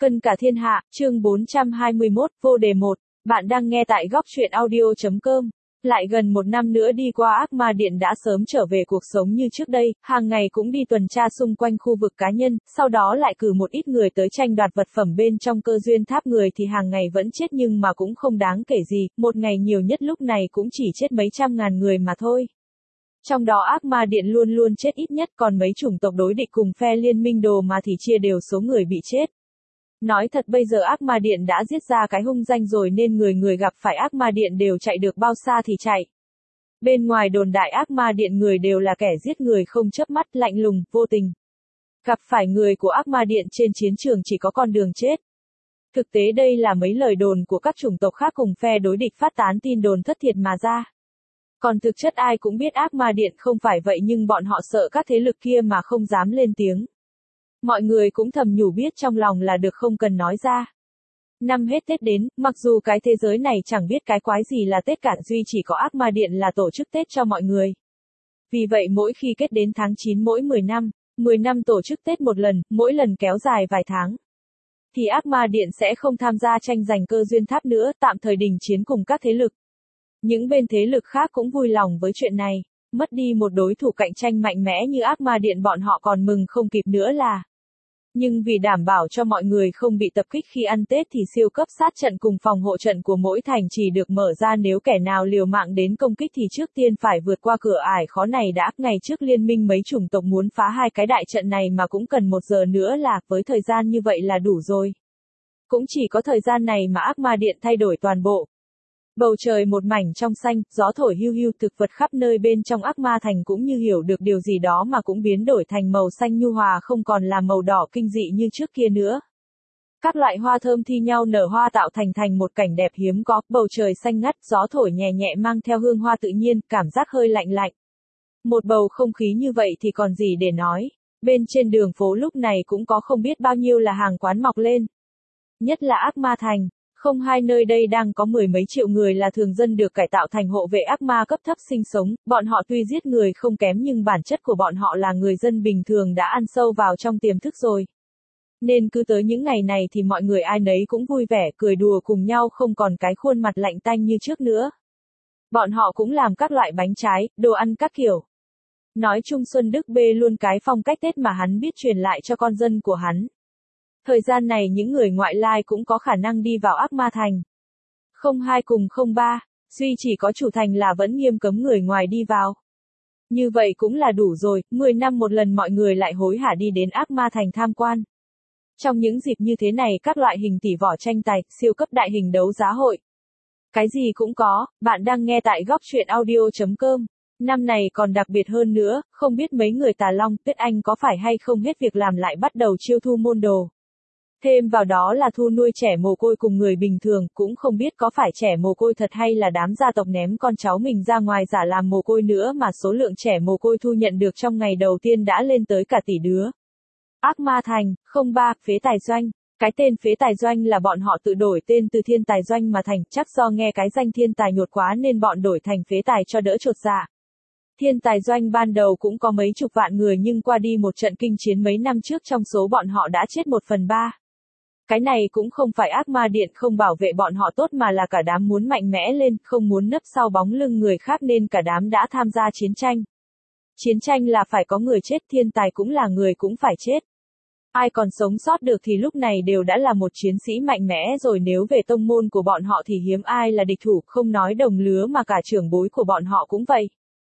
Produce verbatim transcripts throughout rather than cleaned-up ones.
Cân cả thiên hạ, chương bốn trăm hai mươi mốt, vô đề một. Bạn đang nghe tại góc truyện audio chấm com. Lại gần một năm nữa đi qua, Ác Ma Điện đã sớm trở về cuộc sống như trước đây, hàng ngày cũng đi tuần tra xung quanh khu vực cá nhân, sau đó lại cử một ít người tới tranh đoạt vật phẩm bên trong cơ duyên tháp. Người thì hàng ngày vẫn chết nhưng mà cũng không đáng kể gì, một ngày nhiều nhất lúc này cũng chỉ chết mấy trăm ngàn người mà thôi. Trong đó Ác Ma Điện luôn luôn chết ít nhất, còn mấy chủng tộc đối địch cùng phe liên minh đồ mà thì chia đều số người bị chết. Nói thật bây giờ Ác Ma Điện đã giết ra cái hung danh rồi nên người người gặp phải Ác Ma Điện đều chạy được bao xa thì chạy. Bên ngoài đồn đại Ác Ma Điện người đều là kẻ giết người không chớp mắt, lạnh lùng, vô tình. Gặp phải người của Ác Ma Điện trên chiến trường chỉ có con đường chết. Thực tế đây là mấy lời đồn của các chủng tộc khác cùng phe đối địch phát tán tin đồn thất thiệt mà ra. Còn thực chất ai cũng biết Ác Ma Điện không phải vậy nhưng bọn họ sợ các thế lực kia mà không dám lên tiếng. Mọi người cũng thầm nhủ biết trong lòng là được không cần nói ra. Năm hết Tết đến, mặc dù cái thế giới này chẳng biết cái quái gì là Tết cả, duy chỉ có Ác Ma Điện là tổ chức Tết cho mọi người. Vì vậy mỗi khi kết đến tháng chín mỗi mười năm, mười năm tổ chức Tết một lần, mỗi lần kéo dài vài tháng. Thì Ác Ma Điện sẽ không tham gia tranh giành cơ duyên tháp nữa, tạm thời đình chiến cùng các thế lực. Những bên thế lực khác cũng vui lòng với chuyện này, mất đi một đối thủ cạnh tranh mạnh mẽ như Ác Ma Điện bọn họ còn mừng không kịp nữa là. Nhưng vì đảm bảo cho mọi người không bị tập kích khi ăn Tết thì siêu cấp sát trận cùng phòng hộ trận của mỗi thành chỉ được mở ra nếu kẻ nào liều mạng đến công kích thì trước tiên phải vượt qua cửa ải khó này đã. Ngày trước liên minh mấy chủng tộc muốn phá hai cái đại trận này mà cũng cần một giờ nữa là, với thời gian như vậy là đủ rồi. Cũng chỉ có thời gian này mà Ác Ma Điện thay đổi toàn bộ. Bầu trời một mảnh trong xanh, gió thổi hiu hiu, thực vật khắp nơi bên trong Ác Ma Thành cũng như hiểu được điều gì đó mà cũng biến đổi thành màu xanh nhu hòa, không còn là màu đỏ kinh dị như trước kia nữa. Các loại hoa thơm thi nhau nở hoa tạo thành thành một cảnh đẹp hiếm có, bầu trời xanh ngắt, gió thổi nhẹ nhẹ mang theo hương hoa tự nhiên, cảm giác hơi lạnh lạnh. Một bầu không khí như vậy thì còn gì để nói. Bên trên đường phố lúc này cũng có không biết bao nhiêu là hàng quán mọc lên. Nhất là Ác Ma Thành. Không hai nơi đây đang có mười mấy triệu người là thường dân được cải tạo thành hộ vệ ác ma cấp thấp sinh sống, bọn họ tuy giết người không kém nhưng bản chất của bọn họ là người dân bình thường đã ăn sâu vào trong tiềm thức rồi. Nên cứ tới những ngày này thì mọi người ai nấy cũng vui vẻ, cười đùa cùng nhau không còn cái khuôn mặt lạnh tanh như trước nữa. Bọn họ cũng làm các loại bánh trái, đồ ăn các kiểu. Nói chung Xuân Đức bê luôn cái phong cách Tết mà hắn biết truyền lại cho con dân của hắn. Thời gian này những người ngoại lai cũng có khả năng đi vào Ác Ma Thành. Không hai cùng không ba, duy chỉ có chủ thành là vẫn nghiêm cấm người ngoài đi vào. Như vậy cũng là đủ rồi, mười năm một lần mọi người lại hối hả đi đến Ác Ma Thành tham quan. Trong những dịp như thế này các loại hình tỷ võ tranh tài, siêu cấp đại hình đấu giá hội. Cái gì cũng có, bạn đang nghe tại góc truyện audio chấm com. Năm này còn đặc biệt hơn nữa, không biết mấy người Tà Long, Tuyết Anh có phải hay không hết việc làm lại bắt đầu chiêu thu môn đồ. Thêm vào đó là thu nuôi trẻ mồ côi cùng người bình thường, cũng không biết có phải trẻ mồ côi thật hay là đám gia tộc ném con cháu mình ra ngoài giả làm mồ côi nữa mà số lượng trẻ mồ côi thu nhận được trong ngày đầu tiên đã lên tới cả tỷ đứa. Ác Ma Thành, không ba, phế tài doanh. Cái tên phế tài doanh là bọn họ tự đổi tên từ thiên tài doanh mà thành, chắc do nghe cái danh thiên tài nhột quá nên bọn đổi thành phế tài cho đỡ chột dạ. Thiên tài doanh ban đầu cũng có mấy chục vạn người nhưng qua đi một trận kinh chiến mấy năm trước trong số bọn họ đã chết một phần ba. Cái này cũng không phải Ác Ma Điện không bảo vệ bọn họ tốt mà là cả đám muốn mạnh mẽ lên, không muốn nấp sau bóng lưng người khác nên cả đám đã tham gia chiến tranh. Chiến tranh là phải có người chết, thiên tài cũng là người cũng phải chết. Ai còn sống sót được thì lúc này đều đã là một chiến sĩ mạnh mẽ rồi, nếu về tông môn của bọn họ thì hiếm ai là địch thủ, không nói đồng lứa mà cả trưởng bối của bọn họ cũng vậy.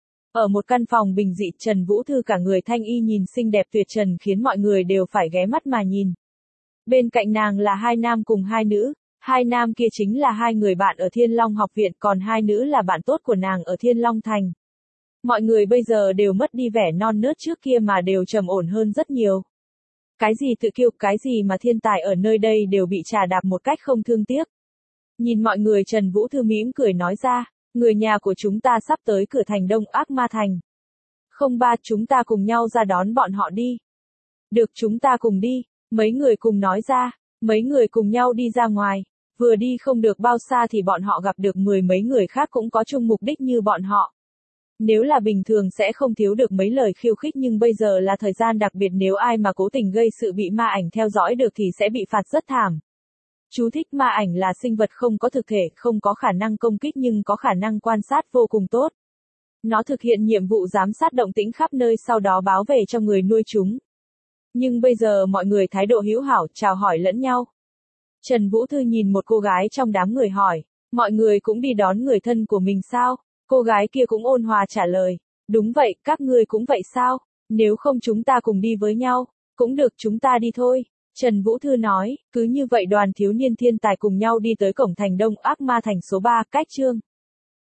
Ở một căn phòng bình dị, Trần Vũ Thư cả người thanh y nhìn xinh đẹp tuyệt trần khiến mọi người đều phải ghé mắt mà nhìn. Bên cạnh nàng là hai nam cùng hai nữ, hai nam kia chính là hai người bạn ở Thiên Long học viện, còn hai nữ là bạn tốt của nàng ở Thiên Long Thành. Mọi người bây giờ đều mất đi vẻ non nớt trước kia mà đều trầm ổn hơn rất nhiều. Cái gì tự kiêu, cái gì mà thiên tài ở nơi đây đều bị trà đạp một cách không thương tiếc. Nhìn mọi người Trần Vũ Thư mỉm cười nói ra, người nhà của chúng ta sắp tới cửa thành Đông Ác Ma Thành. Không ba, chúng ta cùng nhau ra đón bọn họ đi. Được, chúng ta cùng đi. Mấy người cùng nói ra, mấy người cùng nhau đi ra ngoài, vừa đi không được bao xa thì bọn họ gặp được mười mấy người khác cũng có chung mục đích như bọn họ. Nếu là bình thường sẽ không thiếu được mấy lời khiêu khích nhưng bây giờ là thời gian đặc biệt nếu ai mà cố tình gây sự bị ma ảnh theo dõi được thì sẽ bị phạt rất thảm. Chú thích ma ảnh là sinh vật không có thực thể, không có khả năng công kích nhưng có khả năng quan sát vô cùng tốt. Nó thực hiện nhiệm vụ giám sát động tĩnh khắp nơi sau đó báo về cho người nuôi chúng. Nhưng bây giờ mọi người thái độ hữu hảo, chào hỏi lẫn nhau. Trần Vũ Thư nhìn một cô gái trong đám người hỏi, mọi người cũng đi đón người thân của mình sao? Cô gái kia cũng ôn hòa trả lời, đúng vậy, các ngươi cũng vậy sao? Nếu không chúng ta cùng đi với nhau, cũng được chúng ta đi thôi. Trần Vũ Thư nói, cứ như vậy đoàn thiếu niên thiên tài cùng nhau đi tới cổng thành Đông Ác Ma thành số ba, cách Chương